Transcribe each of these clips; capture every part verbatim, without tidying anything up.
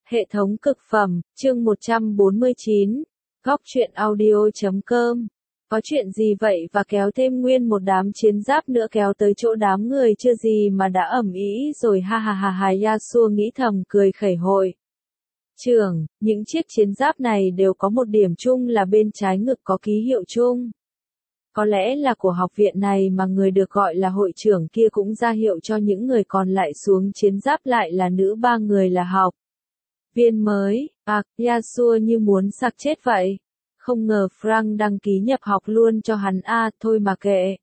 Hệ thống cực phẩm, chương một trăm bốn mươi chín, góc truyện audio chấm com. Có chuyện gì vậy và kéo thêm nguyên một đám chiến giáp nữa kéo tới chỗ đám người chưa gì mà đã ầm ĩ rồi ha ha ha ha. Yasuo nghĩ thầm cười khẩy hội. Trưởng, những chiếc chiến giáp này đều có một điểm chung là bên trái ngực có ký hiệu chung. Có lẽ là của học viện này mà người được gọi là hội trưởng kia cũng ra hiệu cho những người còn lại xuống chiến giáp lại là nữ ba người là học viên mới. À, Yasuo như muốn sặc chết vậy. Không ngờ Frank đăng ký nhập học luôn cho hắn a, à, thôi mà kệ.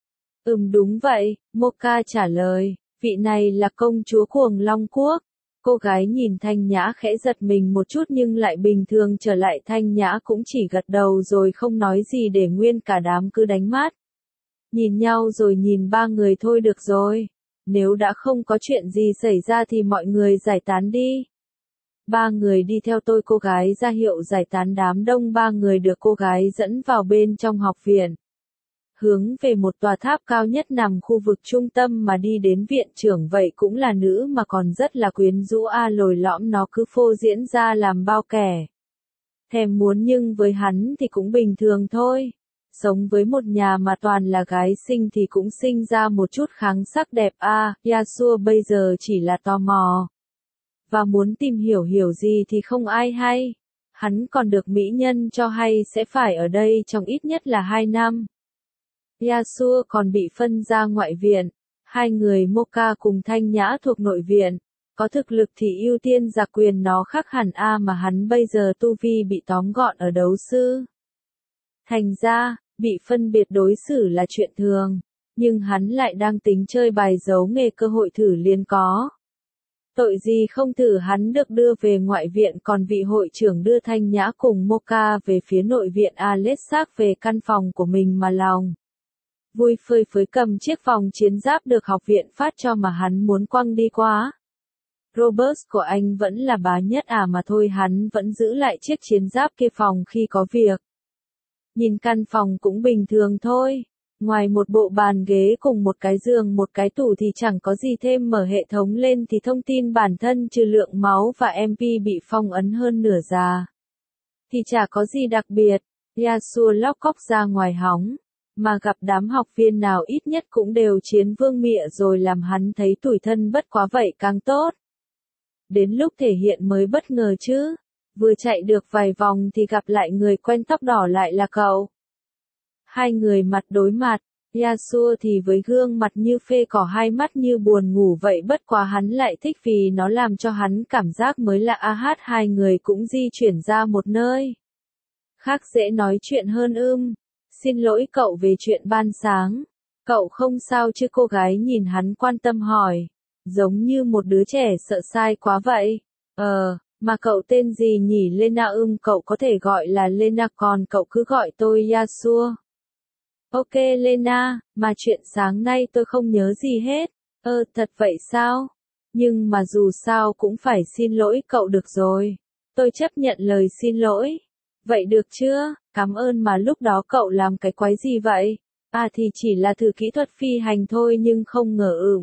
Ừm đúng vậy, Mocha trả lời, vị này là công chúa Cuồng Long Quốc. Cô gái nhìn Thanh Nhã khẽ giật mình một chút nhưng lại bình thường trở lại. Thanh Nhã cũng chỉ gật đầu rồi không nói gì để nguyên cả đám cứ đánh mắt. Nhìn nhau rồi nhìn ba người thôi được rồi. Nếu đã không có chuyện gì xảy ra thì mọi người giải tán đi. Ba người đi theo tôi, cô gái ra hiệu giải tán. Đám đông ba người được cô gái dẫn vào bên trong học viện. Hướng về một tòa tháp cao nhất nằm khu vực trung tâm mà đi đến. Viện trưởng vậy cũng là nữ mà còn rất là quyến rũ a, à, lồi lõm nó cứ phô diễn ra làm bao kẻ thèm muốn, nhưng với hắn thì cũng bình thường thôi. Sống với một nhà mà toàn là gái xinh thì cũng sinh ra một chút kháng sắc đẹp a. À, Yasuo bây giờ chỉ là tò mò và muốn tìm hiểu hiểu gì thì không ai hay. Hắn còn được mỹ nhân cho hay sẽ phải ở đây trong ít nhất là hai năm. Yasuo còn bị phân ra ngoại viện. Hai người Mocha cùng Thanh Nhã thuộc nội viện. Có thực lực thì ưu tiên giặc quyền nó khác hẳn a, mà hắn bây giờ tu vi bị tóm gọn ở đấu sư. Thành ra, bị phân biệt đối xử là chuyện thường. Nhưng hắn lại đang tính chơi bài giấu nghề, cơ hội thử liền có. Tội gì không thử. Hắn được đưa về ngoại viện, còn vị hội trưởng đưa Thanh Nhã cùng Mocha về phía nội viện. Alex về căn phòng của mình mà lòng vui phơi phới cầm chiếc vòng chiến giáp được học viện phát cho mà hắn muốn quăng đi quá. Robert của anh vẫn là bá nhất à, mà thôi hắn vẫn giữ lại chiếc chiến giáp kia phòng khi có việc. Nhìn căn phòng cũng bình thường thôi. Ngoài một bộ bàn ghế cùng một cái giường một cái tủ thì chẳng có gì thêm. Mở hệ thống lên thì thông tin bản thân trừ lượng máu và em pê bị phong ấn hơn nửa già thì chả có gì đặc biệt. Yasuo lóc cóc ra ngoài hóng. Mà gặp đám học viên nào ít nhất cũng đều chiến vương mịa rồi, làm hắn thấy tủi thân bất quá vậy càng tốt. Đến lúc thể hiện mới bất ngờ chứ. Vừa chạy được vài vòng thì gặp lại người quen tóc đỏ lại là cậu. Hai người mặt đối mặt. Yasuo thì với gương mặt như phê cỏ, hai mắt như buồn ngủ vậy, bất quá hắn lại thích vì nó làm cho hắn cảm giác mới lạ. A hát hai người cũng di chuyển ra một nơi khác dễ nói chuyện hơn. Ưm Xin lỗi cậu về chuyện ban sáng. Cậu không sao chứ? Cô gái nhìn hắn quan tâm hỏi. Giống như một đứa trẻ sợ sai quá vậy. Ờ, mà cậu tên gì nhỉ? Lena. Ưm cậu có thể gọi là Lena, còn cậu cứ gọi tôi Yasuo. Ok Lena, mà chuyện sáng nay tôi không nhớ gì hết. Ơ thật vậy sao? Nhưng mà dù sao cũng phải xin lỗi cậu được rồi. Tôi chấp nhận lời xin lỗi. Vậy được chưa? Cảm ơn. Mà lúc đó cậu làm cái quái gì vậy? À thì chỉ là thử kỹ thuật phi hành thôi, nhưng không ngờ ửng.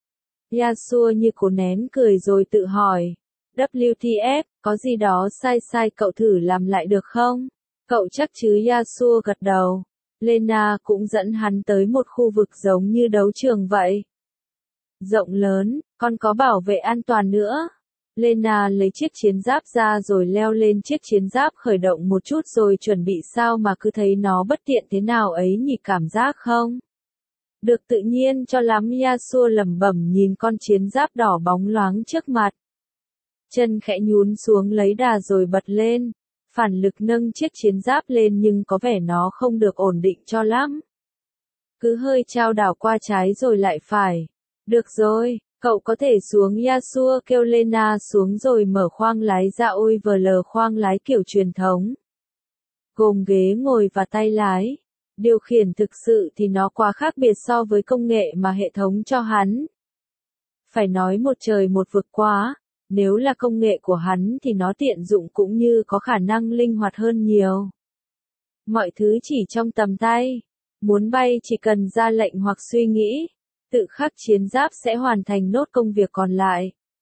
Yasuo như cố nén cười rồi tự hỏi. vê tê ép, có gì đó sai sai, cậu thử làm lại được không? Cậu chắc chứ? Yasuo gật đầu. Lena cũng dẫn hắn tới một khu vực giống như đấu trường vậy. Rộng lớn, còn có bảo vệ an toàn nữa. Lena lấy chiếc chiến giáp ra rồi leo lên chiếc chiến giáp, khởi động một chút rồi chuẩn bị. Sao mà cứ thấy nó bất tiện thế nào ấy nhỉ? Cảm giác không được tự nhiên cho lắm. Yasuo lẩm bẩm nhìn con chiến giáp đỏ bóng loáng trước mặt. Chân khẽ nhún xuống lấy đà rồi bật lên. Phản lực nâng chiếc chiến giáp lên nhưng có vẻ nó không được ổn định cho lắm. Cứ hơi chao đảo qua trái rồi lại phải. Được rồi. Cậu có thể xuống. Yasuo kêu Lena xuống rồi mở khoang lái ra. Ôi vờ lờ, khoang lái kiểu truyền thống. Gồm ghế ngồi và tay lái. Điều khiển thực sự thì nó quá khác biệt so với công nghệ mà hệ thống cho hắn. Phải nói một trời một vực quá. Nếu là công nghệ của hắn thì nó tiện dụng cũng như có khả năng linh hoạt hơn nhiều. Mọi thứ chỉ trong tầm tay. Muốn bay chỉ cần ra lệnh hoặc suy nghĩ. Tự khắc chiến giáp sẽ hoàn thành nốt công việc còn lại.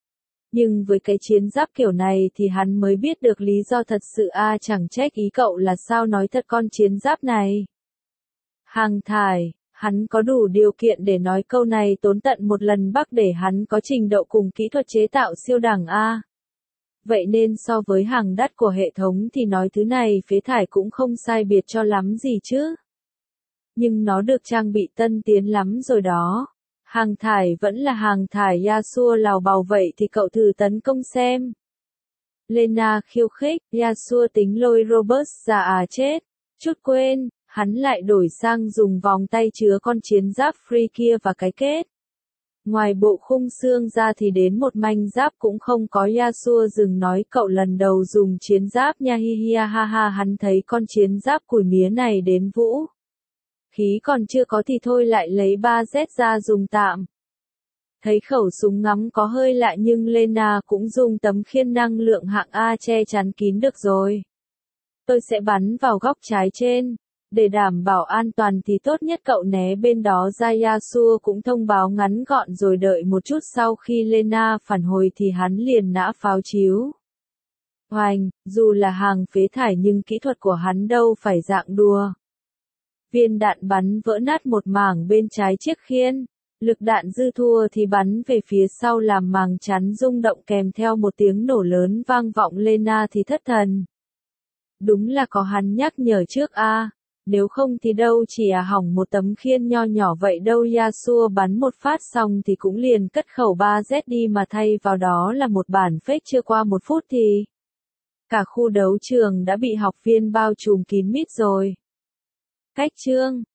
Nhưng với cái chiến giáp kiểu này thì hắn mới biết được lý do thật sự a à, chẳng trách ý cậu là sao nói thật con chiến giáp này. Hàng thải, hắn có đủ điều kiện để nói câu này tốn tận một lần bắc để hắn có trình độ cùng kỹ thuật chế tạo siêu đẳng a. À. Vậy nên so với hàng đắt của hệ thống thì nói thứ này phế thải cũng không sai biệt cho lắm gì chứ. Nhưng nó được trang bị tân tiến lắm rồi đó. Hàng thải vẫn là hàng thải Yasuo lào bào vậy thì cậu thử tấn công xem. Lena khiêu khích, Yasuo tính lôi Robert ra à chết. Chút quên, hắn lại đổi sang dùng vòng tay chứa con chiến giáp free kia và cái kết. Ngoài bộ khung xương ra thì đến một manh giáp cũng không có. Yasuo dừng nói cậu lần đầu dùng chiến giáp nha hi hi ha ha. Hắn thấy con chiến giáp cùi mía này đến vũ khí còn chưa có thì thôi lại lấy ba Z ra dùng tạm. Thấy khẩu súng ngắm có hơi lạ nhưng Lena cũng dùng tấm khiên năng lượng hạng A che chắn kín được rồi. Tôi sẽ bắn vào góc trái trên. Để đảm bảo an toàn thì tốt nhất cậu né bên đó ra. Yasuo cũng thông báo ngắn gọn rồi đợi một chút sau khi Lena phản hồi thì hắn liền nã pháo chiếu. Hoành, dù là hàng phế thải nhưng kỹ thuật của hắn đâu phải dạng đùa. Viên đạn bắn vỡ nát một mảng bên trái chiếc khiên. Lực đạn dư thua thì bắn về phía sau làm màng chắn rung động kèm theo một tiếng nổ lớn vang vọng. Lena thì thất thần. Đúng là có hắn nhắc nhở trước a. À. Nếu không thì đâu chỉ à hỏng một tấm khiên nho nhỏ vậy đâu. Yasuo bắn một phát xong thì cũng liền cất khẩu ba Z đi mà thay vào đó là một bản fake. Chưa qua một phút thì cả khu đấu trường đã bị học viên bao trùm kín mít rồi. Cách chương